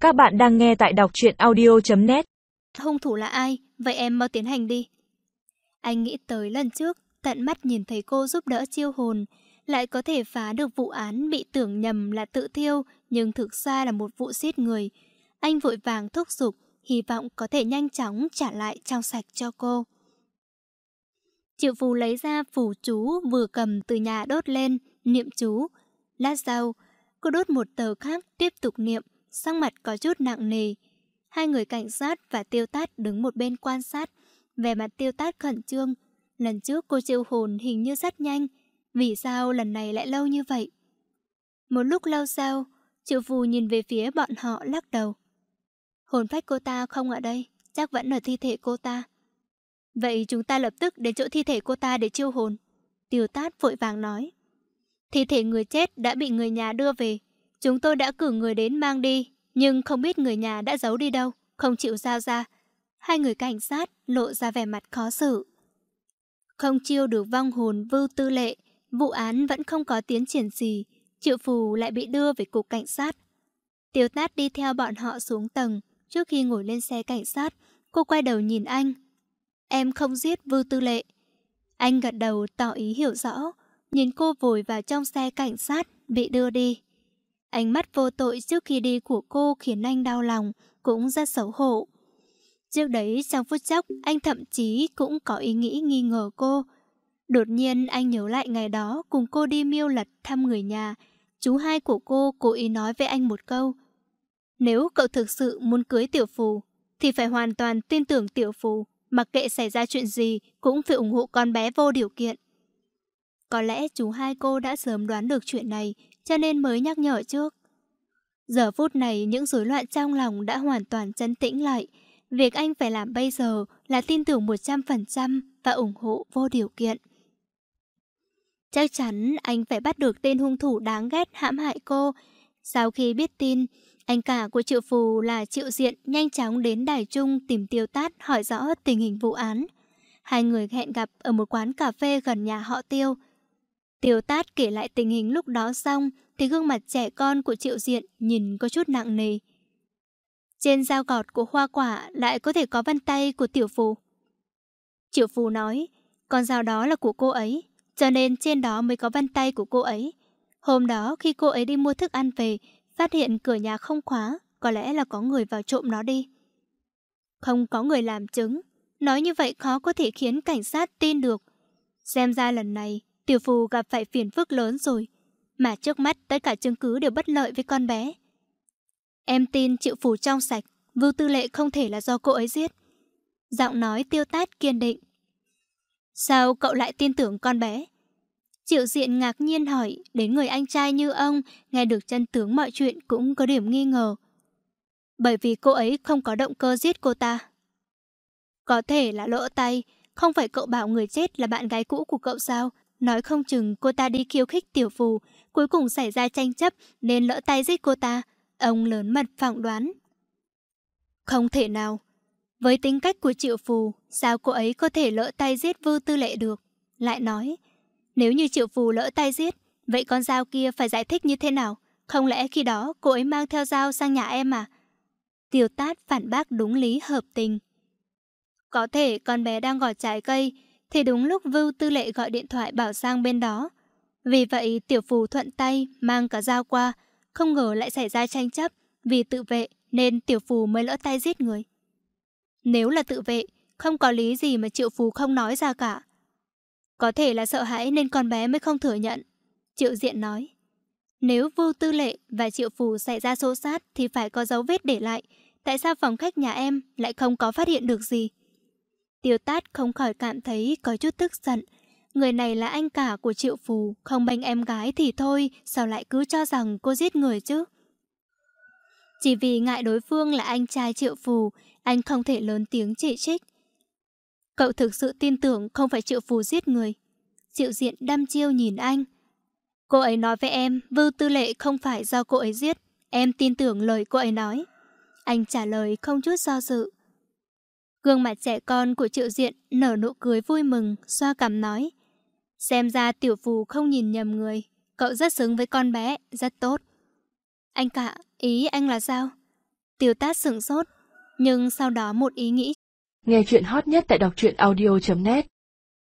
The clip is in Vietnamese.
Các bạn đang nghe tại đọc truyện audio.net. Hung thủ là ai? Vậy em mau tiến hành đi. Anh nghĩ tới lần trước, tận mắt nhìn thấy cô giúp đỡ chiêu hồn, lại có thể phá được vụ án bị tưởng nhầm là tự thiêu, nhưng thực ra là một vụ giết người. Anh vội vàng thúc giục, hy vọng có thể nhanh chóng trả lại trong sạch cho cô. Triệu Phù lấy ra phù chú vừa cầm từ nhà đốt lên, niệm chú. Lát sau, cô đốt một tờ khác tiếp tục niệm, sắc mặt có chút nặng nề. Hai người cảnh sát và Tiêu Tát đứng một bên quan sát, vẻ mặt Tiêu Tát khẩn trương. Lần trước cô triệu hồn hình như rất nhanh, vì sao lần này lại lâu như vậy? Một lúc lâu sau, Triệu Phù nhìn về phía bọn họ lắc đầu. Hồn phách cô ta không ở đây, chắc vẫn ở thi thể cô ta. Vậy chúng ta lập tức đến chỗ thi thể cô ta để chiêu hồn. Tiêu Tát vội vàng nói. Thi thể người chết đã bị người nhà đưa về. Chúng tôi đã cử người đến mang đi, nhưng không biết người nhà đã giấu đi đâu, không chịu giao ra. Hai người cảnh sát lộ ra vẻ mặt khó xử. Không chiêu được vong hồn Vưu Tư Lệ, vụ án vẫn không có tiến triển gì. Triệu Phù lại bị đưa về cục cảnh sát. Tiêu Tát đi theo bọn họ xuống tầng. Trước khi ngồi lên xe cảnh sát, cô quay đầu nhìn anh. Em không giết Vưu Tư Lệ. Anh gật đầu tỏ ý hiểu rõ, nhìn cô vội vào trong xe cảnh sát, bị đưa đi. Ánh mắt vô tội trước khi đi của cô khiến anh đau lòng, cũng rất xấu hổ. Trước đấy trong phút chốc, anh thậm chí cũng có ý nghĩ nghi ngờ cô. Đột nhiên anh nhớ lại ngày đó cùng cô đi Miêu Lật thăm người nhà. Chú hai của cô cố ý nói với anh một câu. Nếu cậu thực sự muốn cưới Tiểu Phù, thì phải hoàn toàn tin tưởng Tiểu Phù. Mặc kệ xảy ra chuyện gì cũng phải ủng hộ con bé vô điều kiện. Có lẽ chú hai cô đã sớm đoán được chuyện này, cho nên mới nhắc nhở trước. Giờ phút này những rối loạn trong lòng đã hoàn toàn trấn tĩnh lại. Việc anh phải làm bây giờ là tin tưởng 100% và ủng hộ vô điều kiện. Chắc chắn anh phải bắt được tên hung thủ đáng ghét hãm hại cô. Sau khi biết tin, anh cả của Triệu Phù là Triệu Diện nhanh chóng đến Đài Trung tìm Tiêu Tát hỏi rõ tình hình vụ án. Hai người hẹn gặp ở một quán cà phê gần nhà họ Tiêu. Tiêu Tát kể lại tình hình lúc đó xong thì gương mặt trẻ con của Triệu Diện nhìn có chút nặng nề. Trên dao gọt của hoa quả lại có thể có vân tay của Tiểu Phù. Triệu Phù nói, con dao đó là của cô ấy, cho nên trên đó mới có vân tay của cô ấy. Hôm đó khi cô ấy đi mua thức ăn về, phát hiện cửa nhà không khóa, có lẽ là có người vào trộm nó đi. Không có người làm chứng, nói như vậy khó có thể khiến cảnh sát tin được. Xem ra lần này, Tiểu Phù gặp phải phiền phức lớn rồi, mà trước mắt tất cả chứng cứ đều bất lợi với con bé. Em tin Triệu Phù trong sạch, Vưu Tư Lệ không thể là do cô ấy giết. Giọng nói Tiêu Tát kiên định. Sao cậu lại tin tưởng con bé? Triệu Diện ngạc nhiên hỏi, đến người anh trai như ông, nghe được chân tướng mọi chuyện cũng có điểm nghi ngờ. Bởi vì cô ấy không có động cơ giết cô ta. Có thể là lỡ tay, không phải cậu bảo người chết là bạn gái cũ của cậu sao? Nói không chừng cô ta đi khiêu khích Tiểu Phù, cuối cùng xảy ra tranh chấp nên lỡ tay giết cô ta. Ông lớn mật phỏng đoán. Không thể nào. Với tính cách của Triệu Phù, sao cô ấy có thể lỡ tay giết Vưu Tư Lệ được? Lại nói, nếu như Triệu Phù lỡ tay giết, vậy con dao kia phải giải thích như thế nào? Không lẽ khi đó cô ấy mang theo dao sang nhà em à? Tiêu Tát phản bác đúng lý hợp tình. Có thể con bé đang gọt trái cây, thì đúng lúc Vưu Tư Lệ gọi điện thoại bảo sang bên đó. Vì vậy Tiểu Phù thuận tay mang cả dao qua, không ngờ lại xảy ra tranh chấp. Vì tự vệ nên Tiểu Phù mới lỡ tay giết người. Nếu là tự vệ, không có lý gì mà Triệu Phù không nói ra cả. Có thể là sợ hãi nên con bé mới không thừa nhận. Triệu Diện nói. Nếu Vưu Tư Lệ và Triệu Phù xảy ra xô xát thì phải có dấu vết để lại. Tại sao phòng khách nhà em lại không có phát hiện được gì? Tiêu Tát không khỏi cảm thấy có chút tức giận. Người này là anh cả của Triệu Phù, không bênh em gái thì thôi, sao lại cứ cho rằng cô giết người chứ? Chỉ vì ngại đối phương là anh trai Triệu Phù, anh không thể lớn tiếng chỉ trích. Cậu thực sự tin tưởng không phải Triệu Phù giết người? Triệu Diện đăm chiêu nhìn anh. Cô ấy nói với em, Vưu Tư Lệ không phải do cô ấy giết. Em tin tưởng lời cô ấy nói. Anh trả lời không chút do dự. Gương mặt trẻ con của Triệu Diện nở nụ cười vui mừng, xoa cằm nói. Xem ra Tiểu Phù không nhìn nhầm người. Cậu rất xứng với con bé, rất tốt. Anh cả, ý anh là sao? Tiêu Tát sửng sốt, nhưng sau đó một ý nghĩ. Nghe chuyện hot nhất tại đọc truyện audio.net